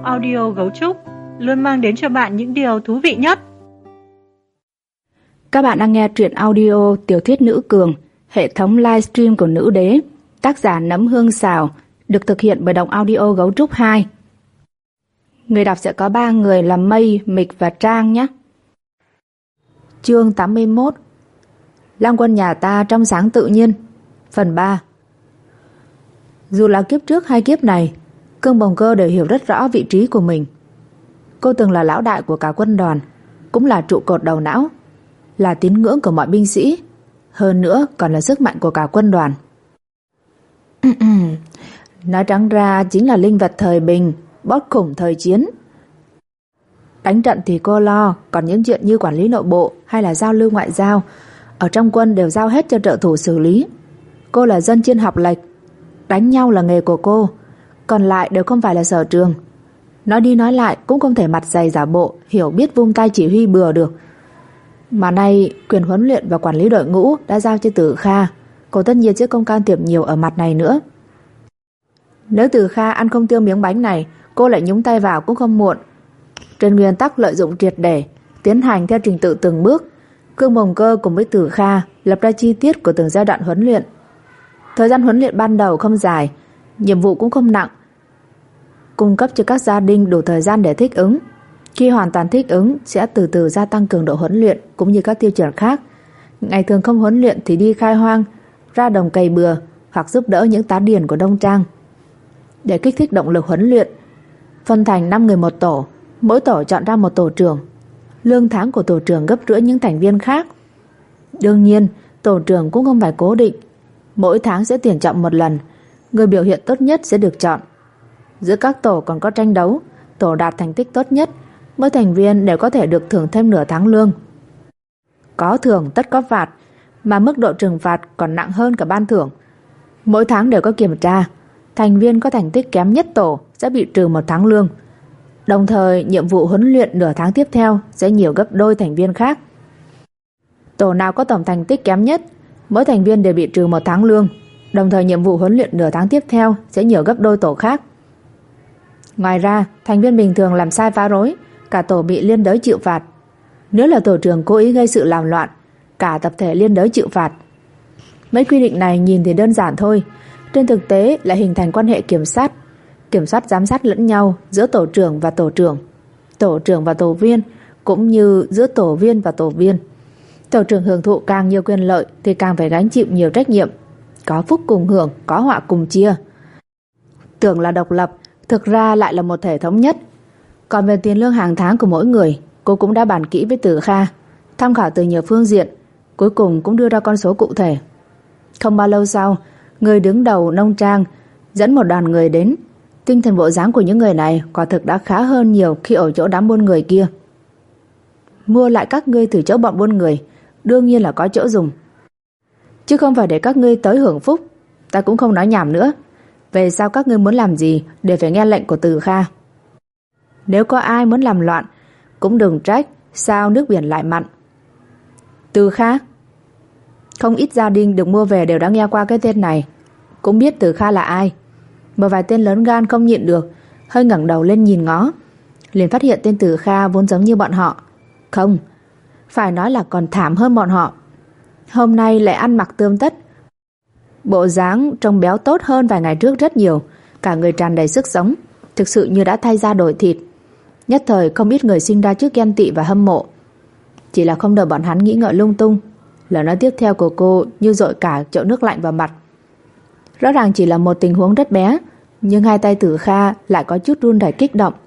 audio Gấu Trúc luôn mang đến cho bạn những điều thú vị nhất. Các bạn đang nghe truyện audio tiểu thuyết nữ cường, hệ thống livestream của Nữ Đế, tác giả Nấm Hương Xào, được thực hiện bởi Đọc Audio Gấu Trúc 2. Người đọc sẽ có 3 người là Mây, Mịch và Trang nhé. Chương 81. Lang quân nhà ta trong sáng tự nhiên. Phần 3. Dù là kiếp trước hay kiếp này, Cương Bồng Cơ đều hiểu rất rõ vị trí của mình. Cô từng là lão đại của cả quân đoàn, cũng là trụ cột đầu não, là tín ngưỡng của mọi binh sĩ, hơn nữa còn là sức mạnh của cả quân đoàn. Nói trắng ra chính là linh vật thời bình, bót khủng thời chiến. Đánh trận thì cô lo, còn những chuyện như quản lý nội bộ hay là giao lưu ngoại giao, ở trong quân đều giao hết cho trợ thủ xử lý. Cô là dân chuyên học lệch, đánh nhau là nghề của cô, còn lại đều không phải là sở trường. Nói đi nói lại cũng không thể mặt dày giả bộ, hiểu biết vung tay chỉ huy bừa được. Mà nay quyền huấn luyện và quản lý đội ngũ đã giao cho Tử Kha, cô tất nhiên sẽ không can thiệp nhiều ở mặt này nữa. Nếu Tử Kha ăn không tiêu miếng bánh này, cô lại nhúng tay vào cũng không muộn. Trên nguyên tắc lợi dụng triệt để, tiến hành theo trình tự từng bước, Cương Bồng Cơ cùng với Tử Kha lập ra chi tiết của từng giai đoạn huấn luyện. Thời gian huấn luyện ban đầu không dài, nhiệm vụ cũng không nặng, cung cấp cho các gia đình đủ thời gian để thích ứng. Khi hoàn toàn thích ứng sẽ từ từ gia tăng cường độ huấn luyện cũng như các tiêu chuẩn khác. Ngày thường không huấn luyện thì đi khai hoang, ra đồng cày bừa hoặc giúp đỡ những tá điền của Đông Trang. Để kích thích động lực huấn luyện, phân thành 5 người một tổ, mỗi tổ chọn ra một tổ trưởng. Lương tháng của tổ trưởng gấp rưỡi những thành viên khác. Đương nhiên, tổ trưởng cũng không phải cố định, mỗi tháng sẽ tuyển chọn một lần, người biểu hiện tốt nhất sẽ được chọn. Giữa các tổ còn có tranh đấu, tổ đạt thành tích tốt nhất, mỗi thành viên đều có thể được thưởng thêm nửa tháng lương. Có thưởng tất có phạt, mà mức độ trừng phạt còn nặng hơn cả ban thưởng. Mỗi tháng đều có kiểm tra, thành viên có thành tích kém nhất tổ sẽ bị trừ 1 tháng lương. Đồng thời nhiệm vụ huấn luyện nửa tháng tiếp theo sẽ nhiều gấp đôi thành viên khác. Tổ nào có tổng thành tích kém nhất, mỗi thành viên đều bị trừ 1 tháng lương. Đồng thời nhiệm vụ huấn luyện nửa tháng tiếp theo sẽ nhiều gấp đôi tổ khác. Ngoài ra, thành viên bình thường làm sai phá rối, cả tổ bị liên đới chịu phạt. Nếu là tổ trưởng cố ý gây sự làm loạn, cả tập thể liên đới chịu phạt. Mấy quy định này nhìn thì đơn giản thôi, trên thực tế lại hình thành quan hệ kiểm soát giám sát lẫn nhau giữa tổ trưởng và tổ trưởng và tổ viên, cũng như giữa tổ viên và tổ viên. Tổ trưởng hưởng thụ càng nhiều quyền lợi thì càng phải gánh chịu nhiều trách nhiệm. Có phúc cùng hưởng, có họa cùng chia. Tưởng là độc lập, thực ra lại là một thể thống nhất. Còn về tiền lương hàng tháng của mỗi người, cô cũng đã bàn kỹ với Tử Kha, tham khảo từ nhiều phương diện, cuối cùng cũng đưa ra con số cụ thể. Không bao lâu sau, người đứng đầu nông trang dẫn một đoàn người đến. Tinh thần bộ dáng của những người này quả thực đã khá hơn nhiều khi ở chỗ đám buôn người kia. Mua lại các ngươi từ chỗ bọn buôn người, đương nhiên là có chỗ dùng, chứ không phải để các ngươi tới hưởng phúc. Ta cũng không nói nhảm nữa. Về sau các ngươi muốn làm gì đều phải nghe lệnh của Tử Kha. Nếu có ai muốn làm loạn, cũng đừng trách sao nước biển lại mặn. Tử Kha? Không ít gia đình được mua về đều đã nghe qua cái tên này, cũng biết Tử Kha là ai. Một vài tên lớn gan không nhịn được, hơi ngẩng đầu lên nhìn ngó, liền phát hiện tên Tử Kha vốn giống như bọn họ. Không, phải nói là còn thảm hơn bọn họ. Hôm nay lại ăn mặc tươm tất, bộ dáng trông béo tốt hơn vài ngày trước rất nhiều, cả người tràn đầy sức sống, thực sự như đã thay da đổi thịt. Nhất thời không ít người sinh ra trước ghen tị và hâm mộ. Chỉ là không đợi bọn hắn nghĩ ngợi lung tung, lời nói tiếp theo của cô như dội cả chậu nước lạnh vào mặt. Rõ ràng chỉ là một tình huống rất bé, nhưng hai tay Tử Kha lại có chút run rẩy kích động.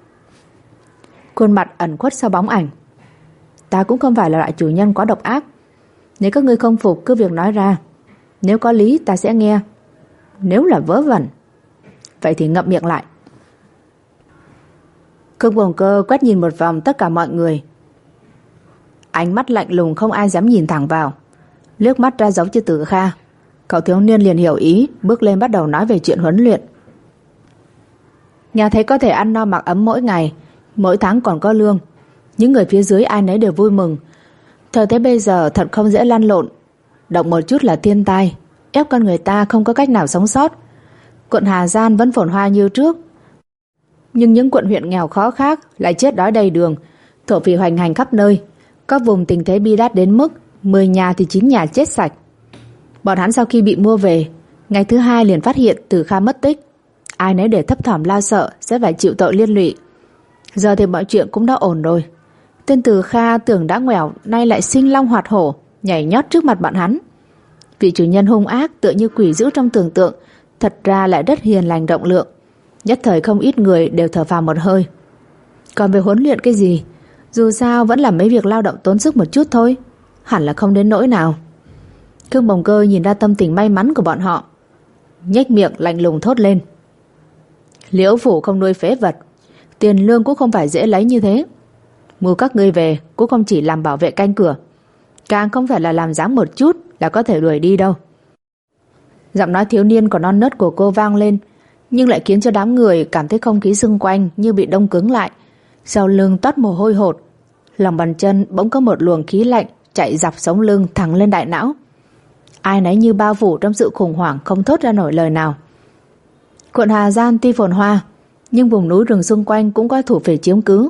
Khuôn mặt ẩn khuất sau bóng ảnh. Ta cũng không phải là loại chủ nhân quá độc ác. Nếu các ngươi không phục cứ việc nói ra, nếu có lý ta sẽ nghe, nếu là vớ vẩn vậy thì ngậm miệng lại. Cương Bồng Cơ quét nhìn một vòng tất cả mọi người, ánh mắt lạnh lùng không ai dám nhìn thẳng vào, liếc mắt ra dấu cho Tử Kha. Cậu thiếu niên liền hiểu ý, bước lên bắt đầu nói về chuyện huấn luyện. Nhà thấy có thể ăn no mặc ấm mỗi ngày, mỗi tháng còn có lương, những người phía dưới ai nấy đều vui mừng. Thời thế bây giờ thật không dễ lăn lộn, động một chút là thiên tai, ép con người ta không có cách nào sống sót. Quận Hà Giang vẫn phồn hoa như trước, Nhưng những quận huyện nghèo khó khác lại chết đói đầy đường, thổ phỉ hoành hành khắp nơi. Các vùng tình thế bi đát đến mức 10 nhà thì 9 nhà chết sạch. Bọn hắn sau khi bị mua về, ngày thứ 2 liền phát hiện Từ Kha mất tích. Ai nấy để thấp thỏm lo sợ sẽ phải chịu tội liên lụy. Giờ thì mọi chuyện cũng đã ổn rồi. Tên Từ Kha tưởng đã ngoẻo, nay lại sinh long hoạt hổ, nhảy nhót trước mặt bọn hắn. Vị chủ nhân hung ác tựa như quỷ dữ trong tưởng tượng, thật ra lại rất hiền lành rộng lượng. Nhất thời không ít người đều thở phào một hơi. Còn về huấn luyện cái gì, dù sao vẫn là mấy việc lao động tốn sức một chút thôi, hẳn là không đến nỗi nào. Khương Bồng Cơ nhìn ra tâm tình may mắn của bọn họ, nhếch miệng lạnh lùng thốt lên: Liễu phủ không nuôi phế vật, tiền lương cũng không phải dễ lấy như thế. Mua các ngươi về cũng không chỉ làm bảo vệ canh cửa, càng không phải là làm dáng một chút là có thể đuổi đi đâu. Giọng nói thiếu niên còn non nớt của cô vang lên, nhưng lại khiến cho đám người cảm thấy không khí xung quanh như bị đông cứng lại. Sau lưng toát mồ hôi hột, lòng bàn chân bỗng có một luồng khí lạnh chạy dọc sống lưng thẳng lên đại não. Ai nấy như bao phủ trong sự khủng hoảng, không thốt ra nổi lời nào. Quận Hà Giang tuy phồn hoa, nhưng vùng núi rừng xung quanh cũng có thủ phỉ chiếm cứ.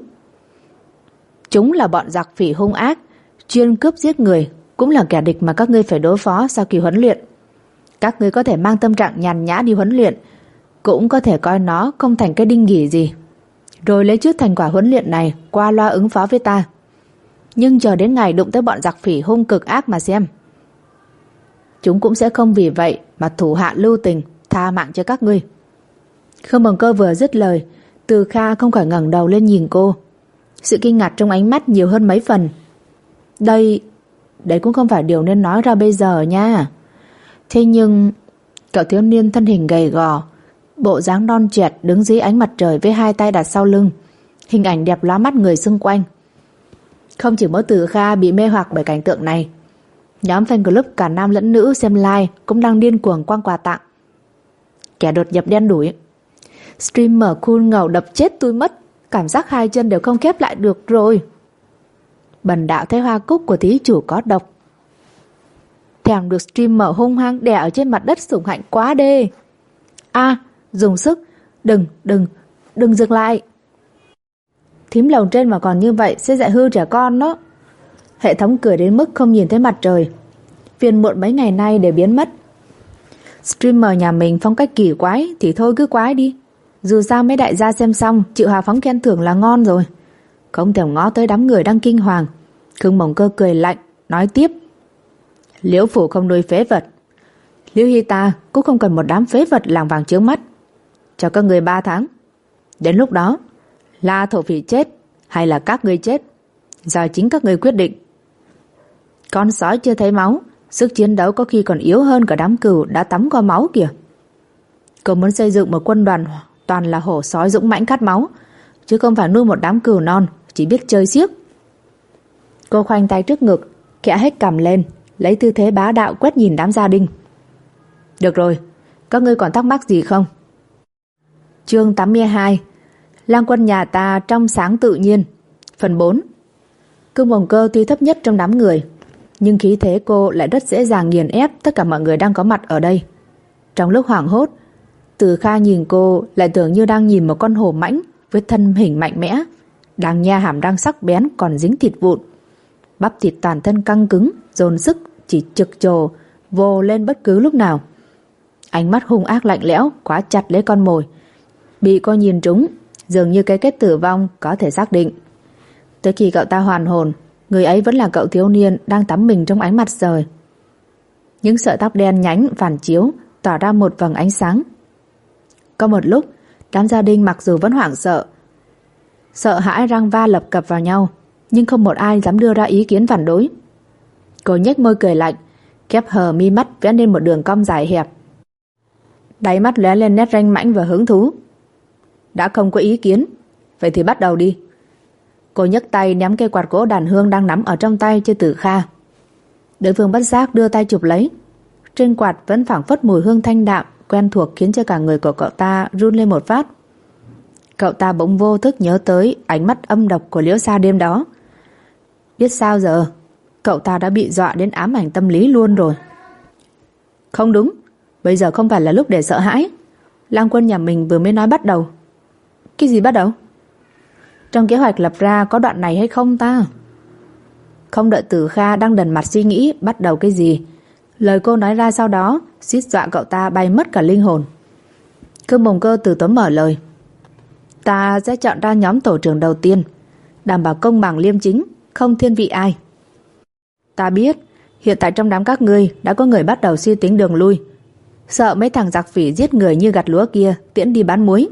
Chúng là bọn giặc phỉ hung ác, chuyên cướp giết người, cũng là kẻ địch mà các ngươi phải đối phó sau kỳ huấn luyện. Các ngươi có thể mang tâm trạng nhàn nhã đi huấn luyện, cũng có thể coi nó không thành cái đinh nghỉ gì, rồi lấy chút thành quả huấn luyện này qua loa ứng phó với ta. Nhưng chờ đến ngày đụng tới bọn giặc phỉ hung cực ác mà xem. Chúng cũng sẽ không vì vậy mà thủ hạ lưu tình, tha mạng cho các ngươi. Khương Bồng Cơ vừa dứt lời, Từ Kha không khỏi ngẩng đầu lên nhìn cô. Sự kinh ngạc trong ánh mắt nhiều hơn mấy phần. Đây cũng không phải điều nên nói ra bây giờ nha. Thế nhưng cậu thiếu niên thân hình gầy gò, bộ dáng non trẻ đứng dưới ánh mặt trời với hai tay đặt sau lưng, hình ảnh đẹp lóa mắt người xung quanh. Không chỉ mỗi Từ Kha bị mê hoặc bởi cảnh tượng này, nhóm fan club cả nam lẫn nữ xem live cũng đang điên cuồng quăng quà tặng. Kẻ đột nhập đen đủi. Streamer cool ngầu đập chết tôi mất, cảm giác hai chân đều không khép lại được rồi. Bần đạo thấy hoa cúc của thí chủ có độc. Thèm được streamer hung hăng đè ở trên mặt đất sủng hạnh quá đê. Dùng sức. Đừng dừng lại. Thím lầu trên mà còn như vậy sẽ dạy hư trẻ con đó. Hệ thống cười đến mức không nhìn thấy mặt trời. Phiền muộn mấy ngày nay để biến mất. Streamer nhà mình phong cách kỳ quái thì thôi cứ quái đi. Dù sao mấy đại gia xem xong chịu hào phóng khen thưởng là ngon rồi. Không thèm ngó tới đám người đang kinh hoàng. Khương Bồng Cơ cười lạnh nói tiếp: Liễu phủ không nuôi phế vật, Liễu Hy ta cũng không cần một đám phế vật làng vàng chướng mắt. Cho các người 3 tháng. Đến lúc đó là thổ phỉ chết hay là các ngươi chết, giờ chính các ngươi quyết định. Con sói chưa thấy máu, sức chiến đấu có khi còn yếu hơn cả đám cừu đã tắm qua máu kìa. Cậu muốn xây dựng một quân đoàn toàn là hổ sói dũng mãnh khát máu, chứ không phải nuôi một đám cừu non chỉ biết chơi xiếc. Cô khoanh tay trước ngực, khẽ hét cằm lên, lấy tư thế bá đạo quét nhìn đám gia đình. Được rồi, các ngươi còn thắc mắc gì không? Chương 82. Lang quân nhà ta trong sáng tự nhiên. Phần 4. Khương Bồng Cơ tuy thấp nhất trong đám người, nhưng khí thế cô lại rất dễ dàng nghiền ép tất cả mọi người đang có mặt ở đây. Trong lúc hoảng hốt, Từ Kha nhìn cô lại tưởng như đang nhìn một con hổ mãnh với thân hình mạnh mẽ, đang nha hàm răng sắc bén còn dính thịt vụn. Bắp thịt toàn thân căng cứng, dồn sức chỉ trực trồ vồ lên bất cứ lúc nào. Ánh mắt hung ác lạnh lẽo khóa chặt lấy con mồi. Bị cô nhìn trúng, dường như cái kết tử vong có thể xác định. Tới khi cậu ta hoàn hồn, người ấy vẫn là cậu thiếu niên đang tắm mình trong ánh mặt trời. Những sợi tóc đen nhánh phản chiếu tỏa ra một vầng ánh sáng. Có một lúc, đám gia đình mặc dù vẫn hoảng sợ hãi răng va lập cập vào nhau, nhưng không một ai dám đưa ra ý kiến phản đối. Cô nhếch môi cười lạnh, khép hờ mi mắt vẽ nên một đường cong dài hẹp. Đáy mắt lóe lên nét ranh mãnh và hứng thú. Đã không có ý kiến, vậy thì bắt đầu đi. Cô nhấc tay ném cây quạt gỗ đàn hương đang nắm ở trong tay cho Từ Kha. Đối phương bất giác đưa tay chụp lấy. Trên quạt vẫn phảng phất mùi hương thanh đạm quen thuộc khiến cho cả người của cậu ta run lên một phát. Cậu ta bỗng vô thức nhớ tới ánh mắt âm độc của Liễu Sa đêm đó. Biết sao giờ, cậu ta đã bị dọa đến ám ảnh tâm lý luôn rồi. Không đúng, bây giờ không phải là lúc để sợ hãi. Lang quân nhà mình vừa mới nói bắt đầu. Cái gì bắt đầu? Trong kế hoạch lập ra có đoạn này hay không ta? Không đợi Từ Kha đang đần mặt suy nghĩ bắt đầu cái gì, lời cô nói ra sau đó suýt dọa cậu ta bay mất cả linh hồn. Khương Bồng Cơ từ tốn mở lời. Ta sẽ chọn ra nhóm tổ trưởng đầu tiên, đảm bảo công bằng liêm chính, không thiên vị ai. Ta biết hiện tại trong đám các ngươi đã có người bắt đầu suy tính đường lui, sợ mấy thằng giặc phỉ giết người như gặt lúa kia tiễn đi bán muối.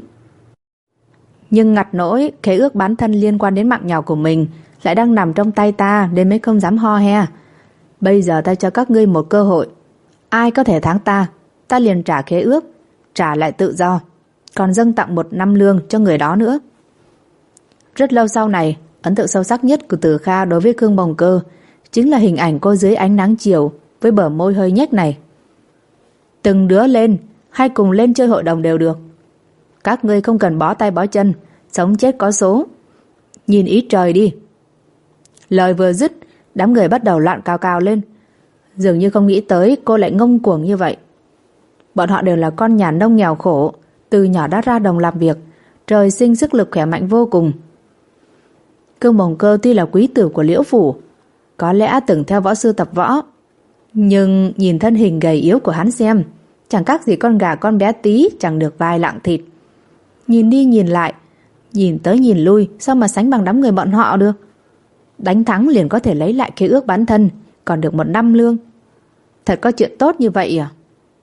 Nhưng ngặt nỗi khế ước bán thân liên quan đến mạng nhỏ của mình lại đang nằm trong tay ta nên mới không dám ho he. Bây giờ ta cho các ngươi một cơ hội, ai có thể thắng ta liền trả khế ước, trả lại tự do, còn dâng tặng 1 năm lương cho người đó nữa. Rất lâu sau này, ấn tượng sâu sắc nhất của Từ Kha đối với Khương Bồng Cơ chính là hình ảnh cô dưới ánh nắng chiều với bờ môi hơi nhếch này. Từng đứa lên, hay cùng lên chơi hội đồng đều được. Các ngươi không cần bó tay bó chân, sống chết có số. Nhìn ý trời đi. Lời vừa dứt, đám người bắt đầu loạn cào cào lên. Dường như không nghĩ tới cô lại ngông cuồng như vậy. Bọn họ đều là con nhà nông nghèo khổ, từ nhỏ đã ra đồng làm việc, trời sinh sức lực khỏe mạnh vô cùng. Khương Bồng Cơ tuy là quý tử của Liễu Phủ, có lẽ từng theo võ sư tập võ, nhưng nhìn thân hình gầy yếu của hắn xem, chẳng khác gì con gà con bé tí chẳng được vài lạng thịt. Nhìn đi nhìn lại, nhìn tới nhìn lui, sao mà sánh bằng đám người bọn họ được? Đánh thắng liền có thể lấy lại khế ước bán thân, còn được 1 năm lương. Thật có chuyện tốt như vậy à?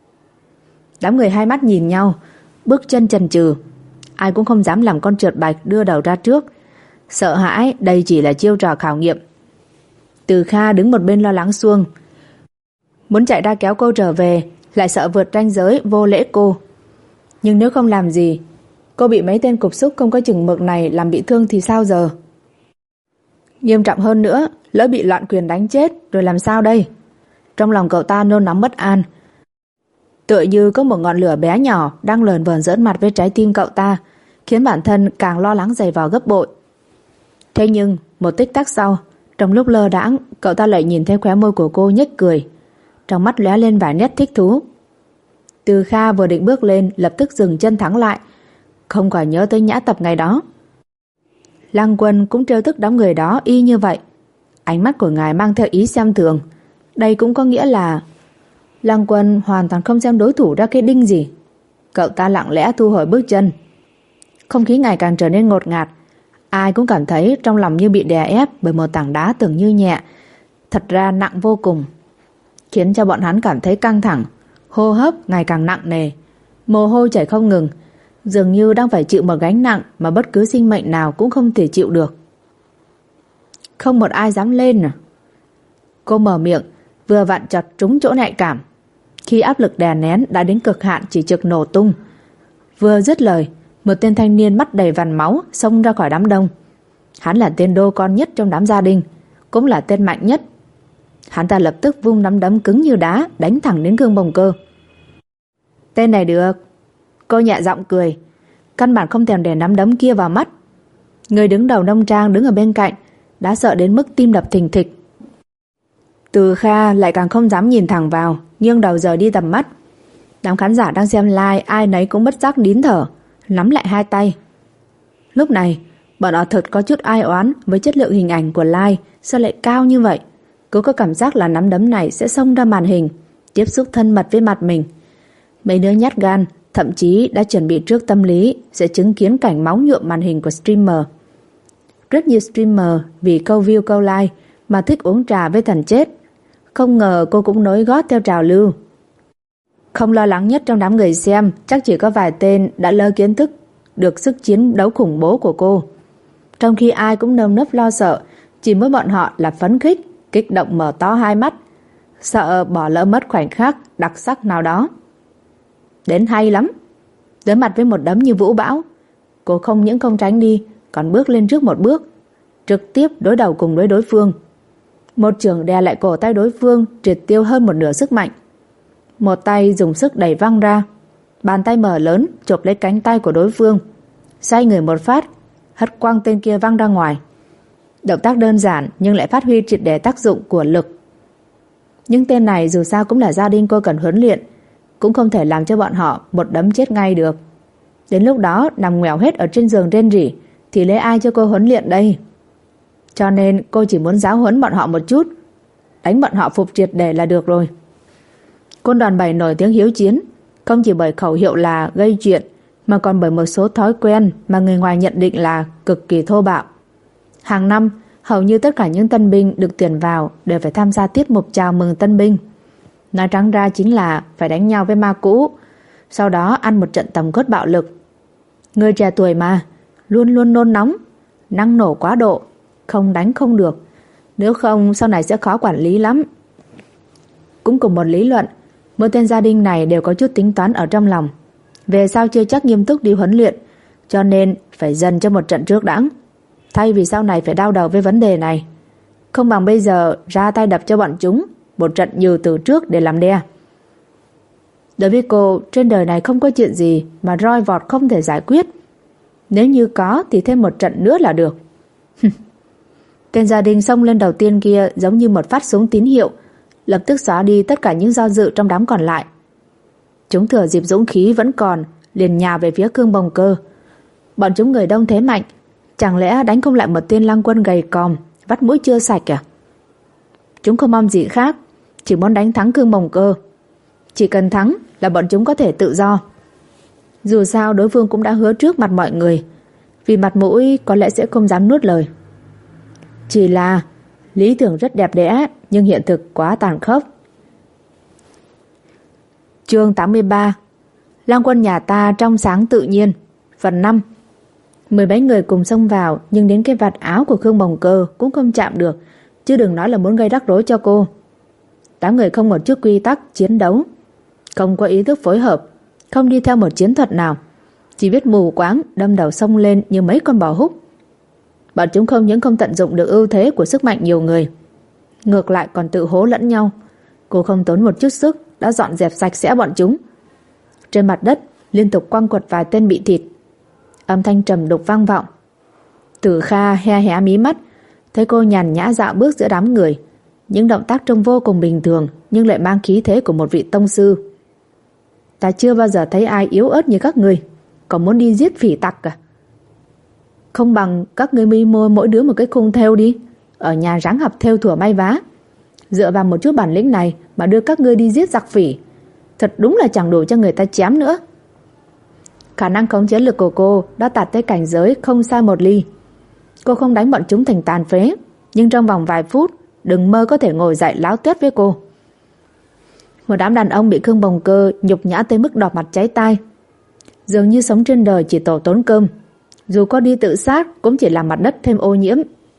Đám người hai mắt nhìn nhau, bước chân chần chừ, ai cũng không dám làm con trượt bạch đưa đầu ra trước, sợ hãi đây chỉ là chiêu trò khảo nghiệm. Từ Kha đứng một bên lo lắng xuông, muốn chạy ra kéo cô trở về, lại sợ vượt ranh giới vô lễ cô. Nhưng nếu không làm gì, cô bị mấy tên cục súc không có chừng mực này làm bị thương thì sao giờ? Nghiêm trọng hơn nữa, lỡ bị loạn quyền đánh chết rồi làm sao đây? Trong lòng cậu ta nôn nóng bất an, tựa như có một ngọn lửa bé nhỏ đang lờn vờn giỡn mặt với trái tim cậu ta, khiến bản thân càng lo lắng dày vò gấp bội. Thế nhưng một tích tắc sau, trong lúc lơ đãng, cậu ta lại nhìn thấy khóe môi của cô nhếch cười, trong mắt lóe lên vài nét thích thú. Từ Kha vừa định bước lên, lập tức dừng chân thắng lại, không khỏi nhớ tới nhã tập ngày đó. Lăng Quân cũng trêu tức đám người đó y như vậy. Ánh mắt của ngài mang theo ý xem thường. Đây cũng có nghĩa là Lăng Quân hoàn toàn không xem đối thủ ra cái đinh gì. Cậu ta lặng lẽ thu hồi bước chân. Không khí ngày càng trở nên ngột ngạt. Ai cũng cảm thấy trong lòng như bị đè ép bởi một tảng đá tưởng như nhẹ, thật ra nặng vô cùng, khiến cho bọn hắn cảm thấy căng thẳng, hô hấp ngày càng nặng nề, mồ hôi chảy không ngừng, dường như đang phải chịu một gánh nặng mà bất cứ sinh mệnh nào cũng không thể chịu được. Không một ai dám lên à? Cô mở miệng, vừa vặn chọt trúng chỗ nhạy cảm. Khi áp lực đè nén đã đến cực hạn chỉ trực nổ tung. Vừa dứt lời, một tên thanh niên mắt đầy vằn máu xông ra khỏi đám đông. Hắn là tên đô con nhất trong đám gia đình, cũng là tên mạnh nhất. Hắn ta lập tức vung nắm đấm cứng như đá đánh thẳng đến Khương Bồng Cơ. Tên này được. Cô nhẹ giọng cười, căn bản không thèm để nắm đấm kia vào mắt. Người đứng đầu nông trang đứng ở bên cạnh đã sợ đến mức tim đập thình thịch. Từ Kha lại càng không dám nhìn thẳng vào, nghiêng đầu rời đi tầm mắt. Đám khán giả đang xem live ai nấy cũng bất giác nín thở, nắm lại hai tay. Lúc này bọn họ thật có chút ai oán với chất lượng hình ảnh của live sao lại cao như vậy. Cứ có cảm giác là nắm đấm này sẽ xông ra màn hình, tiếp xúc thân mật với mặt mình. Mấy đứa nhát gan thậm chí đã chuẩn bị trước tâm lý sẽ chứng kiến cảnh máu nhuộm màn hình của streamer. Rất nhiều streamer vì câu view câu like mà thích uống trà với thần chết. Không ngờ cô cũng nối gót theo trào lưu. Không lo lắng nhất trong đám người xem chắc chỉ có vài tên đã lơ kiến thức được sức chiến đấu khủng bố của cô. Trong khi ai cũng nơm nớp lo sợ, chỉ mỗi bọn họ là phấn khích, kích động mở to hai mắt, sợ bỏ lỡ mất khoảnh khắc đặc sắc nào đó. Đến hay lắm. Đối mặt với một đấm như vũ bão, cô không những không tránh đi, còn bước lên trước một bước, trực tiếp đối đầu cùng với đối phương. Một chưởng đè lại cổ tay đối phương, triệt tiêu hơn một nửa sức mạnh. Một tay dùng sức đẩy văng ra, bàn tay mở lớn chộp lấy cánh tay của đối phương, xoay người một phát, hất quăng tên kia văng ra ngoài. Động tác đơn giản nhưng lại phát huy triệt để tác dụng của lực. Những tên này dù sao cũng là gia đình cô cần huấn luyện, cũng không thể làm cho bọn họ một đấm chết ngay được. Đến lúc đó nằm ngoèo hết ở trên giường rên rỉ thì lấy ai cho cô huấn luyện đây? Cho nên cô chỉ muốn giáo huấn bọn họ một chút, đánh bọn họ phục triệt để là được rồi. Quân đoàn 7 nổi tiếng hiếu chiến, không chỉ bởi khẩu hiệu là gây chuyện, mà còn bởi một số thói quen mà người ngoài nhận định là cực kỳ thô bạo. Hàng năm, hầu như tất cả những tân binh được tuyển vào đều phải tham gia tiết mục chào mừng tân binh. Nói trắng ra chính là phải đánh nhau với ma cũ, sau đó ăn một trận tầm quất bạo lực. Người trẻ tuổi mà, luôn luôn nôn nóng, năng nổ quá độ, không đánh không được, nếu không sau này sẽ khó quản lý lắm. Cũng cùng một lý luận, mỗi tên gia đình này đều có chút tính toán ở trong lòng. Về sau chưa chắc nghiêm túc đi huấn luyện, cho nên phải dần cho một trận trước đãng. Thay vì sau này phải đau đầu với vấn đề này, không bằng bây giờ ra tay đập cho bọn chúng một trận như từ trước để làm đe. Đối với cô, trên đời này không có chuyện gì mà roi vọt không thể giải quyết. Nếu như có thì thêm một trận nữa là được. Tên gia đình xông lên đầu tiên kia giống như một phát súng tín hiệu, lập tức xóa đi tất cả những do dự trong đám còn lại. Chúng thừa dịp dũng khí vẫn còn, liền nhào về phía Cương Bồng Cơ. Bọn chúng người đông thế mạnh, chẳng lẽ đánh không lại một tên lang quân gầy còm, vắt mũi chưa sạch à? Chúng không mong gì khác, chỉ muốn đánh thắng Cương Bồng Cơ. Chỉ cần thắng là bọn chúng có thể tự do. Dù sao đối phương cũng đã hứa trước mặt mọi người, vì mặt mũi có lẽ sẽ không dám nuốt lời. Chỉ là lý tưởng rất đẹp đẽ, nhưng hiện thực quá tàn khốc. Chương 83. Lang quân nhà ta trong sáng tự nhiên. Phần 5. 10 mấy người cùng xông vào, nhưng đến cái vạt áo của Khương Bồng Cơ cũng không chạm được, chứ đừng nói là muốn gây rắc rối cho cô. 8 người không một chút quy tắc chiến đấu, không có ý thức phối hợp, không đi theo một chiến thuật nào, chỉ biết mù quáng đâm đầu xông lên như mấy con bò húc. Bọn chúng không những không tận dụng được ưu thế của sức mạnh nhiều người, ngược lại còn tự hố lẫn nhau. Cô không tốn một chút sức đã dọn dẹp sạch sẽ bọn chúng. Trên mặt đất liên tục quăng quật vài tên bị thịt. Âm thanh trầm đục vang vọng. Tử Kha he hé mí mắt, thấy cô nhàn nhã dạo bước giữa đám người, những động tác trông vô cùng bình thường nhưng lại mang khí thế của một vị tông sư. Ta chưa bao giờ thấy ai yếu ớt như các ngươi, còn muốn đi giết phỉ tặc à? Không bằng các ngươi mi mua mỗi đứa một cái khung thêu đi, ở nhà ráng học thêu thủa may vá. Dựa vào một chút bản lĩnh này mà đưa các ngươi đi giết giặc phỉ, thật đúng là chẳng đủ cho người ta chém nữa. Khả năng khống chế lực của cô đã đạt tới cảnh giới không sai một ly. Cô không đánh bọn chúng thành tàn phế, nhưng trong vòng vài phút đừng mơ có thể ngồi dậy láo tuét với cô. Một đám đàn ông bị Khương Bồng Cơ nhục nhã tới mức đỏ mặt cháy tai, dường như sống trên đời chỉ tổ tốn cơm, dù có đi tự sát cũng chỉ làm mặt đất thêm ô nhiễm.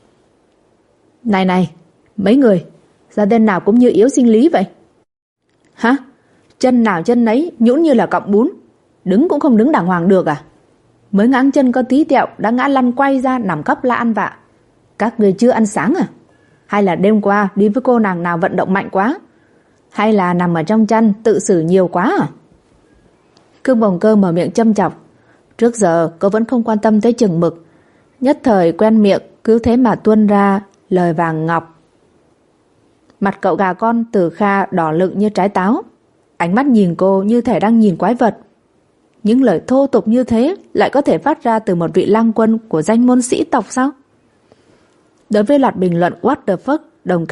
Này, mấy người, ra tên nào cũng như yếu sinh lý vậy. Hả? Chân nào chân nấy nhũn như là cọng bún, đứng cũng không đứng đàng hoàng được à? Mới ngáng chân có tí tẹo đã ngã lăn quay ra nằm khắp la ăn vạ. Các người chưa ăn sáng à? Hay là đêm qua đi với cô nàng nào vận động mạnh quá? Hay là nằm ở trong chăn tự xử nhiều quá à? Khương Bồng Cơ mở miệng châm chọc. Trước giờ cô vẫn không quan tâm tới chừng mực, nhất thời quen miệng cứ thế mà tuôn ra lời vàng ngọc. Mặt cậu gà con Tử Kha đỏ lựng như trái táo, ánh mắt nhìn cô như thể đang nhìn quái vật. Những lời thô tục như thế lại có thể phát ra từ một vị lang quân của danh môn sĩ tộc sao? Đối với loạt bình luận what the fuck đồng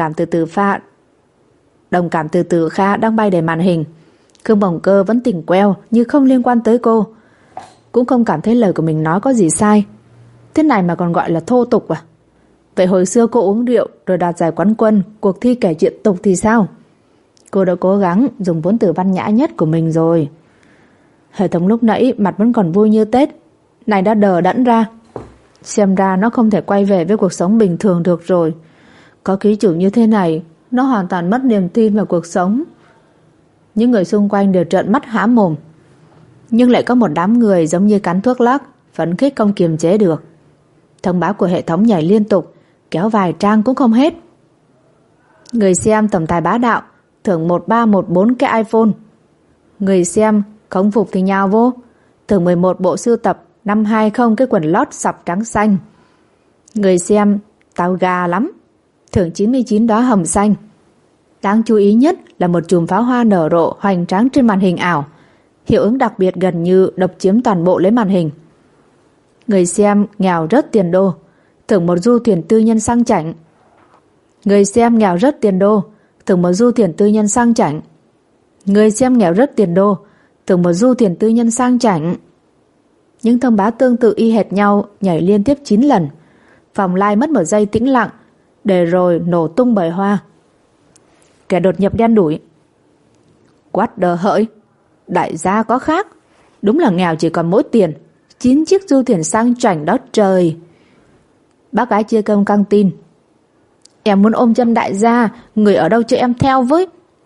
cảm từ Tử Kha đang bay đầy màn hình, Khương Bồng Cơ vẫn tỉnh queo như không liên quan tới cô, cũng không cảm thấy lời của mình nói có gì sai. Thế này mà còn gọi là thô tục à? Vậy hồi xưa cô uống rượu rồi đoạt giải quán quân cuộc thi kể chuyện tục thì sao? Cô đã cố gắng dùng vốn từ văn nhã nhất của mình rồi. Hệ thống lúc nãy mặt vẫn còn vui như Tết, này đã đờ đẫn ra. Xem ra nó không thể quay về với cuộc sống bình thường được rồi. Có ký chủ như thế này, nó hoàn toàn mất niềm tin vào cuộc sống. Những người xung quanh đều trợn mắt há mồm, nhưng lại có một đám người giống như cắn thuốc lắc, phấn khích không kiềm chế được. Thông báo của hệ thống nhảy liên tục, kéo vài trang cũng không hết. Người xem tổng tài bá đạo, thưởng 1314 cái iPhone. Người xem không phục thì nhào vô, thưởng 11 bộ sưu tập 520 cái quần lót sọc trắng xanh. Người xem tao gà lắm, thưởng 99 đóa hồng xanh. Đáng chú ý nhất là một chùm pháo hoa nở rộ hoành tráng trên màn hình ảo, hiệu ứng đặc biệt gần như độc chiếm toàn bộ lấy màn hình. Người xem nghèo rớt tiền đô, thưởng một du thuyền tư nhân sang chảnh. Người xem nghèo rớt tiền đô, thưởng một du thuyền tư nhân sang chảnh. Người xem nghèo rớt tiền đô, thưởng một du thuyền tư nhân sang chảnh. Những thông báo tương tự y hệt nhau nhảy liên tiếp 9 lần. Phòng live mất một giây tĩnh lặng, để rồi nổ tung bởi hoa. Kẻ đột nhập đen đủi. Quát đờ hỡi, đại gia có khác. Đúng là nghèo chỉ còn mỗi tiền. 9 chiếc du thuyền sang chảnh đó trời. Bác gái chia cơm căng tin. Em muốn ôm chân đại gia, người ở đâu cho em theo với.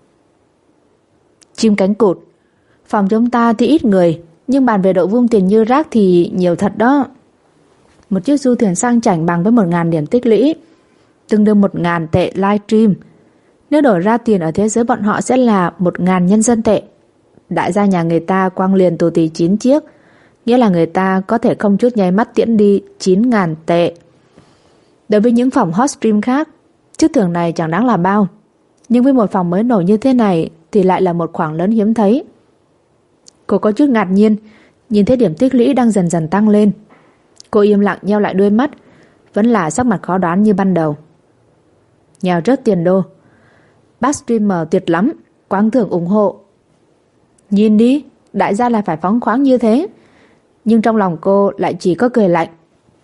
Chim cánh cụt. Phòng chúng ta thì ít người, nhưng bàn về độ vung tiền như rác thì nhiều thật đó. Một chiếc du thuyền sang chảnh bằng với 1.000 điểm tích lũy, tương đương 1.000 tệ livestream. Nếu đổi ra tiền ở thế giới bọn họ sẽ là 1.000 nhân dân tệ. Đại gia nhà người ta quăng liền tù tì 9 chiếc, nghĩa là người ta có thể không chút nháy mắt tiễn đi 9.000 tệ. Đối với những phòng hot stream khác, chiếc thưởng này chẳng đáng là bao, nhưng với một phòng mới nổi như thế này thì lại là một khoản lớn hiếm thấy. Cô có chút ngạc nhiên nhìn thấy điểm tích lũy đang dần dần tăng lên. Cô im lặng nheo lại đôi mắt, vẫn là sắc mặt khó đoán như ban đầu. Nghèo rớt tiền đô, bác streamer tuyệt lắm, quang thưởng ủng hộ. Nhìn đi, đại gia là phải phóng khoáng như thế. Nhưng trong lòng cô lại chỉ có cười lạnh.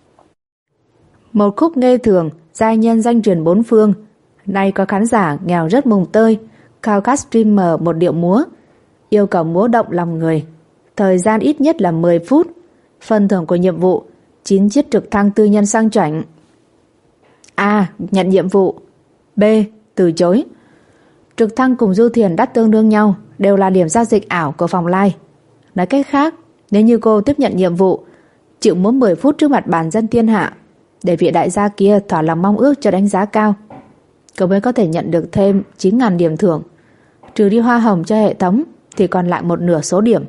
Một khúc nghê thường, giai nhân danh truyền bốn phương. Nay có khán giả nghèo rất mùng tơi, khao khát streamer một điệu múa, yêu cầu múa động lòng người. Thời gian ít nhất là 10 phút. Phần thưởng của nhiệm vụ 9 chiếc trực thăng tư nhân sang chảnh. A. Nhận nhiệm vụ. B. Từ chối. Trực thăng cùng du thuyền đắt tương đương nhau, đều là điểm giao dịch ảo của phòng live. Nói cách khác, nếu như cô tiếp nhận nhiệm vụ, chịu múa 10 phút trước mặt bàn dân thiên hạ, để vị đại gia kia thỏa lòng mong ước cho đánh giá cao, cô mới có thể nhận được thêm 9.000 điểm thưởng. Trừ đi hoa hồng cho hệ thống thì còn lại một nửa số điểm.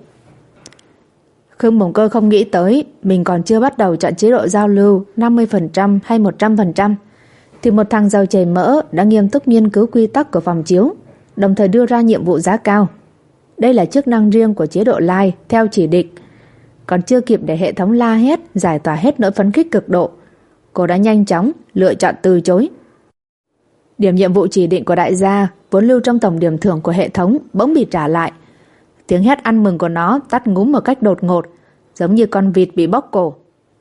Khương Mộng Cơ không nghĩ tới mình còn chưa bắt đầu chọn chế độ giao lưu 50% hay 100%, thì một thằng giàu chảy mỡ đã nghiêm túc nghiên cứu quy tắc của phòng chiếu, đồng thời đưa ra nhiệm vụ giá cao. Đây là chức năng riêng của chế độ live theo chỉ định. Còn chưa kịp để hệ thống la hét giải tỏa hết nỗi phấn khích cực độ, cô đã nhanh chóng lựa chọn từ chối. Điểm nhiệm vụ chỉ định của đại gia vốn lưu trong tổng điểm thưởng của hệ thống bỗng bị trả lại. Tiếng hét ăn mừng của nó tắt ngúm một cách đột ngột, giống như con vịt bị bóc cổ.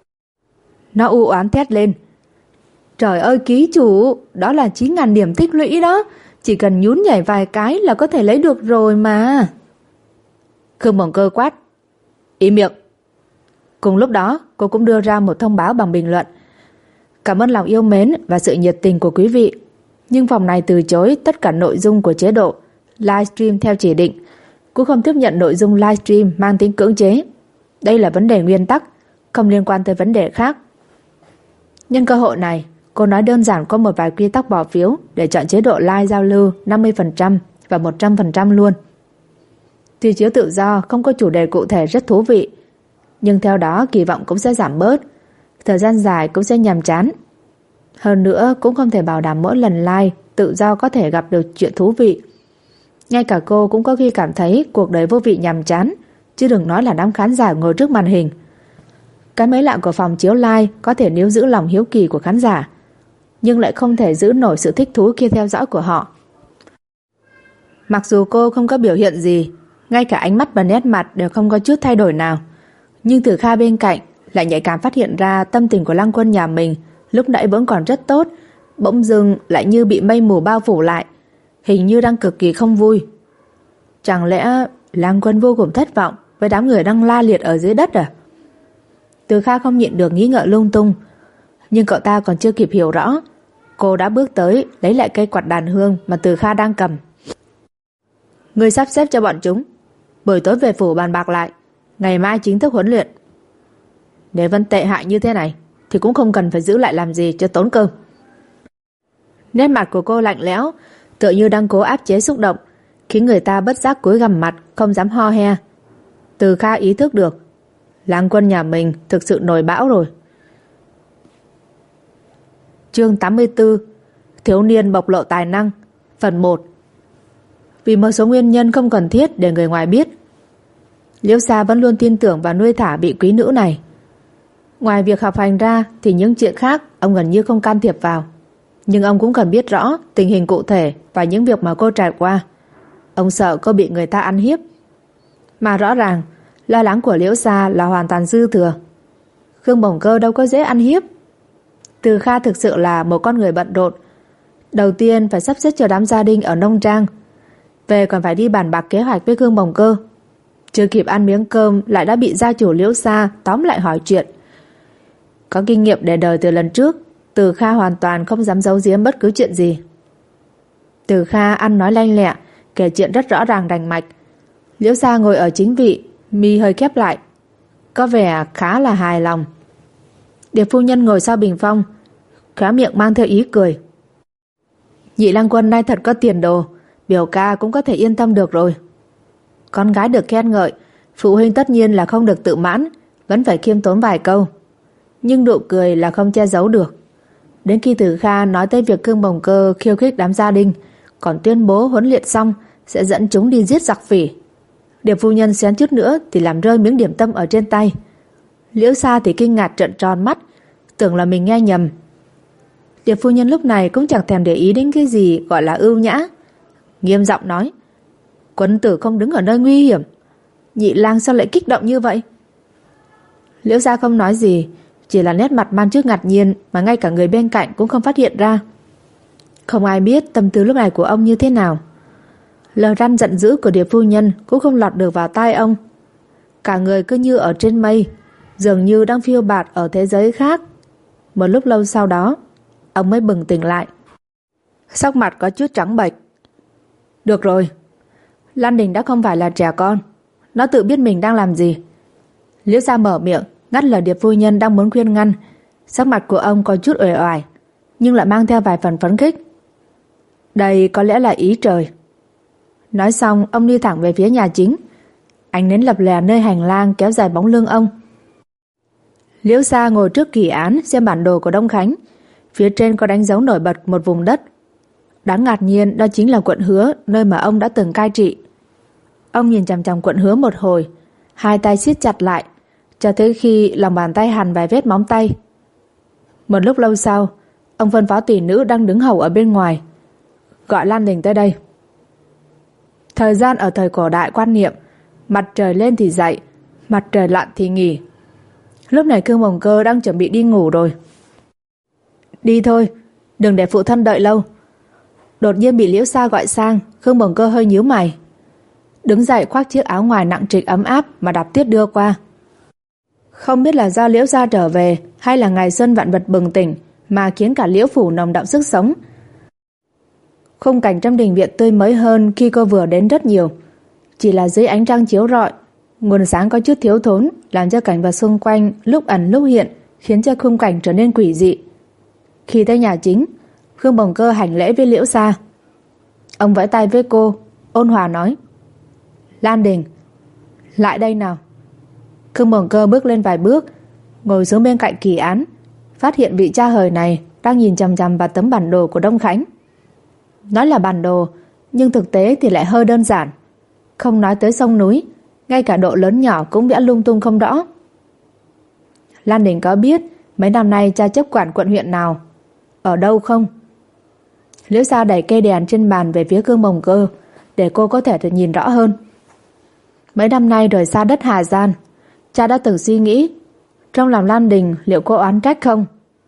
Nó u oán thét lên. Trời ơi ký chủ, đó là 9.000 điểm tích lũy đó, chỉ cần nhún nhảy vài cái là có thể lấy được rồi mà. Khương Mộng Cơ quát. Im miệng. Cùng lúc đó, cô cũng đưa ra một thông báo bằng bình luận. Cảm ơn lòng yêu mến và sự nhiệt tình của quý vị, nhưng phòng này từ chối tất cả nội dung của chế độ livestream theo chỉ định, cũng không tiếp nhận nội dung livestream mang tính cưỡng chế. Đây là vấn đề nguyên tắc, không liên quan tới vấn đề khác. Nhân cơ hội này, cô nói đơn giản có một vài quy tắc bỏ phiếu để chọn chế độ live giao lưu 50% và 100% luôn. Tuy chiếu tự do không có chủ đề cụ thể rất thú vị, nhưng theo đó kỳ vọng cũng sẽ giảm bớt, thời gian dài cũng sẽ nhàm chán. Hơn nữa cũng không thể bảo đảm mỗi lần live tự do có thể gặp được chuyện thú vị. Ngay cả cô cũng có khi cảm thấy cuộc đời vô vị nhàm chán, chứ đừng nói là đám khán giả ngồi trước màn hình. Cái mới lạ của phòng chiếu live có thể níu giữ lòng hiếu kỳ của khán giả, nhưng lại không thể giữ nổi sự thích thú khi theo dõi của họ. Mặc dù cô không có biểu hiện gì, ngay cả ánh mắt và nét mặt đều không có chút thay đổi nào, nhưng Từ Kha bên cạnh lại nhạy cảm phát hiện ra tâm tình của Lăng Quân nhà mình lúc nãy vẫn còn rất tốt, bỗng dưng lại như bị mây mù bao phủ lại, hình như đang cực kỳ không vui. Chẳng lẽ Lăng Quân vô cùng thất vọng với đám người đang la liệt ở dưới đất à? Từ Kha không nhịn được nghĩ ngợi lung tung, nhưng cậu ta còn chưa kịp hiểu rõ, cô đã bước tới lấy lại cây quạt đàn hương mà Từ Kha đang cầm. Người sắp xếp cho bọn chúng, buổi tối về phủ bàn bạc lại, ngày mai chính thức huấn luyện. Nếu vẫn tệ hại như thế này thì cũng không cần phải giữ lại làm gì cho tốn cơm. Nét mặt của cô lạnh lẽo, tựa như đang cố áp chế xúc động, khiến người ta bất giác cúi gằm mặt, không dám ho he. Từ Kha ý thức được Lăng Quân nhà mình thực sự nổi bão rồi. Chương 84. Thiếu niên bộc lộ tài năng. Phần 1. Vì một số nguyên nhân không cần thiết để người ngoài biết, Liễu Sa vẫn luôn tin tưởng và nuôi thả vị quý nữ này. Ngoài việc học hành ra thì những chuyện khác ông gần như không can thiệp vào. Nhưng ông cũng cần biết rõ tình hình cụ thể và những việc mà cô trải qua. Ông sợ cô bị người ta ăn hiếp. Mà rõ ràng lo lắng của Liễu Sa là hoàn toàn dư thừa. Khương Bổng Cơ đâu có dễ ăn hiếp. Từ Kha thực sự là một con người bận rộn. Đầu tiên phải sắp xếp cho đám gia đình ở nông trang, về còn phải đi bàn bạc kế hoạch với Khương Bổng Cơ. Chưa kịp ăn miếng cơm lại đã bị gia chủ Liễu Sa tóm lại hỏi chuyện. Có kinh nghiệm để đời từ lần trước, Từ Kha hoàn toàn không dám giấu giếm bất cứ chuyện gì. Từ Kha ăn nói lanh lẹ, kể chuyện rất rõ ràng rành mạch. Liễu Sa ngồi ở chính vị, mi hơi khép lại, có vẻ khá là hài lòng. Điệp phu nhân ngồi sau bình phong, khóe miệng mang theo ý cười. Nhị lang quân nay thật có tiền đồ, biểu ca cũng có thể yên tâm được rồi. Con gái được khen ngợi, phụ huynh tất nhiên là không được tự mãn, vẫn phải khiêm tốn vài câu. Nhưng nụ cười là không che giấu được. Đến khi Từ Kha nói tới việc Khương Bổng Cơ khiêu khích đám gia đình, còn tuyên bố huấn luyện xong sẽ dẫn chúng đi giết giặc phỉ, Điệp phu nhân xén chút nữa thì làm rơi miếng điểm tâm ở trên tay. Liễu Sa thì kinh ngạc trợn tròn mắt, tưởng là mình nghe nhầm. Điệp phu nhân lúc này cũng chẳng thèm để ý đến cái gì gọi là ưu nhã, nghiêm giọng nói: Quân tử không đứng ở nơi nguy hiểm. Nhị lang sao lại kích động như vậy? Liễu Sa không nói gì, chỉ là nét mặt mang chút ngạc nhiên mà ngay cả người bên cạnh cũng không phát hiện ra. Không ai biết tâm tư lúc này của ông như thế nào. Lời răn giận dữ của Điệp phu nhân cũng không lọt được vào tai ông. Cả người cứ như ở trên mây, dường như đang phiêu bạt ở thế giới khác. Một lúc lâu sau đó, ông mới bừng tỉnh lại. Sắc mặt có chút trắng bệch. Được rồi, Lan Đình đã không phải là trẻ con, nó tự biết mình đang làm gì. Liễu Sa mở miệng ngắt lời Điệp phu nhân đang muốn khuyên ngăn. Sắc mặt của ông có chút uể oải, nhưng lại mang theo vài phần phấn khích. Đây có lẽ là ý trời. Nói xong ông đi thẳng về phía nhà chính. Ánh nến lập lè nơi hành lang kéo dài bóng lưng ông. Liễu Sa ngồi trước kỳ án xem bản đồ của Đông Khánh. Phía trên có đánh dấu nổi bật một vùng đất. Đáng ngạc nhiên đó chính là quận Hứa, nơi mà ông đã từng cai trị. Ông nhìn chằm chằm quận Hứa một hồi, hai tay siết chặt lại, cho tới khi lòng bàn tay hằn vài vết móng tay. Một lúc lâu sau, ông phân phó tỷ nữ đang đứng hầu ở bên ngoài: Gọi Lan Đình tới đây. Thời gian ở thời cổ đại quan niệm mặt trời lên thì dậy, mặt trời lặn thì nghỉ. Lúc này Khương Bổng Cơ đang chuẩn bị đi ngủ rồi. Đi thôi, đừng để phụ thân đợi lâu. Đột nhiên bị Liễu Sa gọi sang, Khương Bổng Cơ hơi nhíu mày. Đứng dậy khoác chiếc áo ngoài nặng trịch ấm áp mà Đạp Tuyết đưa qua. Không biết là do Liễu Gia trở về hay là ngày xuân vạn vật bừng tỉnh mà khiến cả Liễu phủ nồng đậm sức sống. Khung cảnh trong đình viện tươi mới hơn khi cô vừa đến rất nhiều. Chỉ là dưới ánh trăng chiếu rọi, nguồn sáng có chút thiếu thốn làm cho cảnh vật xung quanh lúc ẩn lúc hiện, khiến cho khung cảnh trở nên quỷ dị. Khi tới nhà chính, Khương Bổng Cơ hành lễ với Liễu Sa. Ông vẫy tay với cô, ôn hòa nói: Lan Đình, lại đây nào. Khương Bổng Cơ bước lên vài bước, ngồi xuống bên cạnh kỳ án, phát hiện vị cha hời này đang nhìn chằm chằm vào tấm bản đồ của Đông Khánh. Nói là bản đồ, nhưng thực tế thì lại hơi đơn giản. Không nói tới sông núi, ngay cả độ lớn nhỏ cũng vẽ lung tung không rõ. Lan Đình có biết mấy năm nay cha chấp quản quận huyện nào, ở đâu không? Liễu Sa đẩy cây đèn trên bàn về phía Khương Bổng Cơ để cô có thể được nhìn rõ hơn. Mấy năm nay rời xa đất Hà Gian, cha đã từng suy nghĩ trong lòng Lan Đình liệu cô oán trách không?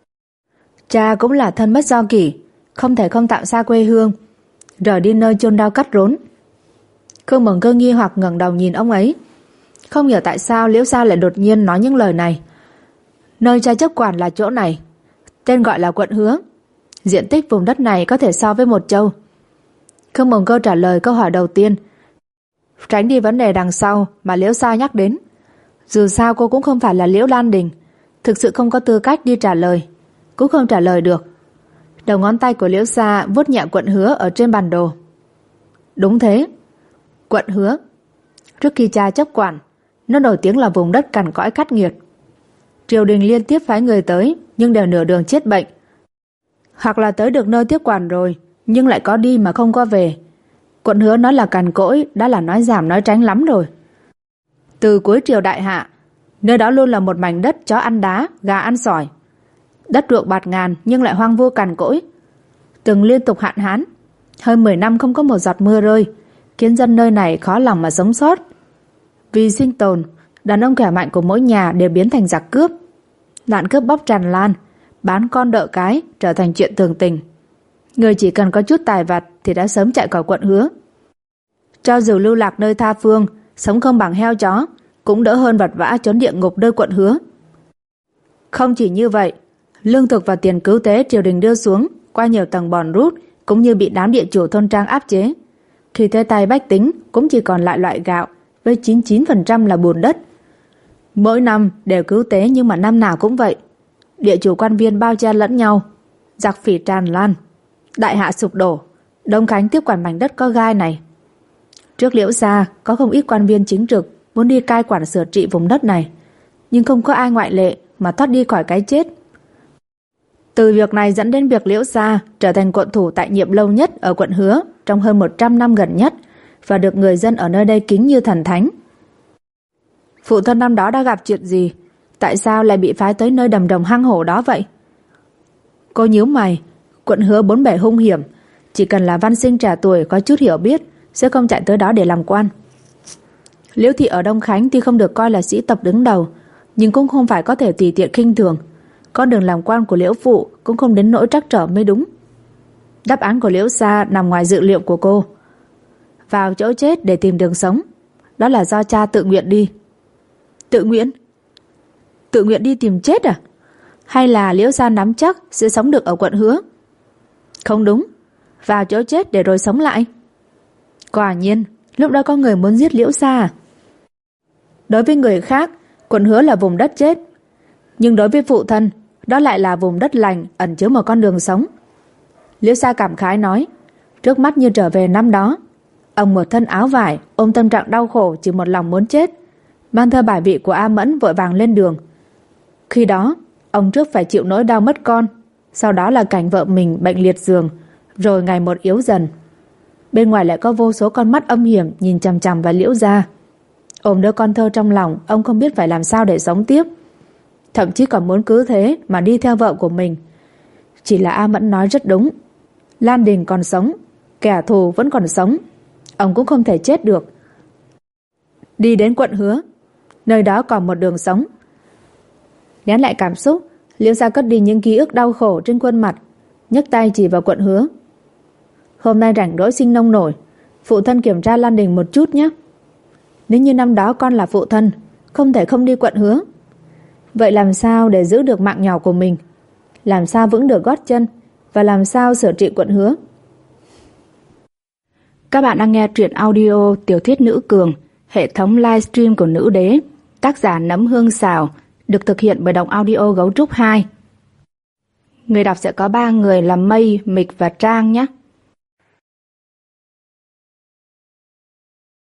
Cha cũng là thân mất do kỷ, không thể không tạm xa quê hương, rời đi nơi chôn đao cắt rốn. Khương Bổng Cơ nghi hoặc ngẩng đầu nhìn ông ấy. Không hiểu tại sao Liễu Sa lại đột nhiên nói những lời này. Nơi cha chấp quản là chỗ này, tên gọi là quận Hứa. Diện tích vùng đất này có thể so với một châu. Khương Bổng Cơ trả lời câu hỏi đầu tiên, tránh đi vấn đề đằng sau mà Liễu Sa nhắc đến. Dù sao cô cũng không phải là Liễu Lan Đình, thực sự không có tư cách đi trả lời, cũng không trả lời được. Đầu ngón tay của Liễu Sa vuốt nhẹ quận Hứa ở trên bản đồ. Đúng thế, quận Hứa. Trước khi cha chấp quản, nó nổi tiếng là vùng đất cằn cõi khắc nghiệt. Triều đình liên tiếp phái người tới, nhưng đều nửa đường chết bệnh, hoặc là tới được nơi tiếp quản rồi, nhưng lại có đi mà không có về. Quận Hứa nói là cằn cỗi đã là nói giảm nói tránh lắm rồi. Từ cuối triều Đại Hạ, nơi đó luôn là một mảnh đất chó ăn đá, gà ăn sỏi. Đất ruộng bạt ngàn nhưng lại hoang vu cằn cỗi. Từng liên tục hạn hán, hơn 10 năm không có một giọt mưa rơi, khiến dân nơi này khó lòng mà sống sót. Vì sinh tồn, đàn ông khỏe mạnh của mỗi nhà đều biến thành giặc cướp. Nạn cướp bóc tràn lan, bán con đợ cái trở thành chuyện thường tình. Người chỉ cần có chút tài vặt thì đã sớm chạy khỏi quận Hứa. Cho dù lưu lạc nơi tha phương, sống không bằng heo chó, cũng đỡ hơn vật vã trốn địa ngục nơi quận Hứa. Không chỉ như vậy, lương thực và tiền cứu tế triều đình đưa xuống qua nhiều tầng bòn rút cũng như bị đám địa chủ thôn trang áp chế. Khi tới tay bách tính cũng chỉ còn lại loại gạo với 99% là bùn đất. Mỗi năm đều cứu tế nhưng mà năm nào cũng vậy. Địa chủ quan viên bao che lẫn nhau, giặc phỉ tràn lan. Đại Hạ sụp đổ, Đông Khánh tiếp quản mảnh đất có gai này. Trước Liễu Gia có không ít quan viên chính trực muốn đi cai quản sửa trị vùng đất này, nhưng không có ai ngoại lệ mà thoát đi khỏi cái chết. Từ việc này dẫn đến việc Liễu Gia trở thành quận thủ tại nhiệm lâu nhất ở quận Hứa trong hơn 100 năm gần nhất và được người dân ở nơi đây kính như thần thánh. Phụ thân năm đó đã gặp chuyện gì? Tại sao lại bị phái tới nơi đầm đồng hang hổ đó vậy? Cô nhíu mày. Quận Hứa bốn bể hung hiểm, chỉ cần là văn sinh trẻ tuổi có chút hiểu biết sẽ không chạy tới đó để làm quan. Liễu thị ở Đông Khánh tuy không được coi là sĩ tộc đứng đầu, nhưng cũng không phải có thể tùy tiện khinh thường. Con đường làm quan của Liễu phụ cũng không đến nỗi trắc trở mới đúng. Đáp án của Liễu Gia nằm ngoài dự liệu của cô. Vào chỗ chết để tìm đường sống, đó là do cha tự nguyện đi. Tự nguyện? Tự nguyện đi tìm chết à? Hay là Liễu Gia nắm chắc sẽ sống được ở quận Hứa? Không đúng, vào chỗ chết để rồi sống lại. Quả nhiên, lúc đó có người muốn giết Liễu Gia à? Đối với người khác, quận Hứa là vùng đất chết, nhưng đối với phụ thân, đó lại là vùng đất lành ẩn chứa một con đường sống. Liễu Gia cảm khái nói, trước mắt như trở về năm đó. Ông một thân áo vải, ôm tâm trạng đau khổ, chỉ một lòng muốn chết, mang theo bài vị của A Mẫn vội vàng lên đường. Khi đó, ông trước phải chịu nỗi đau mất con, sau đó là cảnh vợ mình bệnh liệt giường, rồi ngày một yếu dần. Bên ngoài lại có vô số con mắt âm hiểm nhìn chằm chằm vào Liễu Gia. Ôm đứa con thơ trong lòng, ông không biết phải làm sao để sống tiếp. Thậm chí còn muốn cứ thế mà đi theo vợ của mình. Chỉ là A Mẫn nói rất đúng. Lan Đình còn sống, kẻ thù vẫn còn sống, ông cũng không thể chết được. Đi đến quận Hứa, nơi đó còn một đường sống. Nén lại cảm xúc, Liễu Gia cất đi những ký ức đau khổ trên khuôn mặt, nhấc tay chỉ vào quận Hứa. Hôm nay rảnh rỗi sinh nông nổi, phụ thân kiểm tra Lan Đình một chút nhé. Nếu như năm đó con là phụ thân, không thể không đi quận Hứa. Vậy làm sao để giữ được mạng nhỏ của mình? Làm sao vững được gót chân? Và làm sao sửa trị quận Hứa? Các bạn đang nghe truyện audio Tiểu thuyết nữ cường, hệ thống livestream của Nữ Đế, tác giả Nấm Hương Xào, được thực hiện bởi Đọc Audio Gấu Trúc 2. Người đọc sẽ có 3 người là Mây, Mịch và Trang nhé.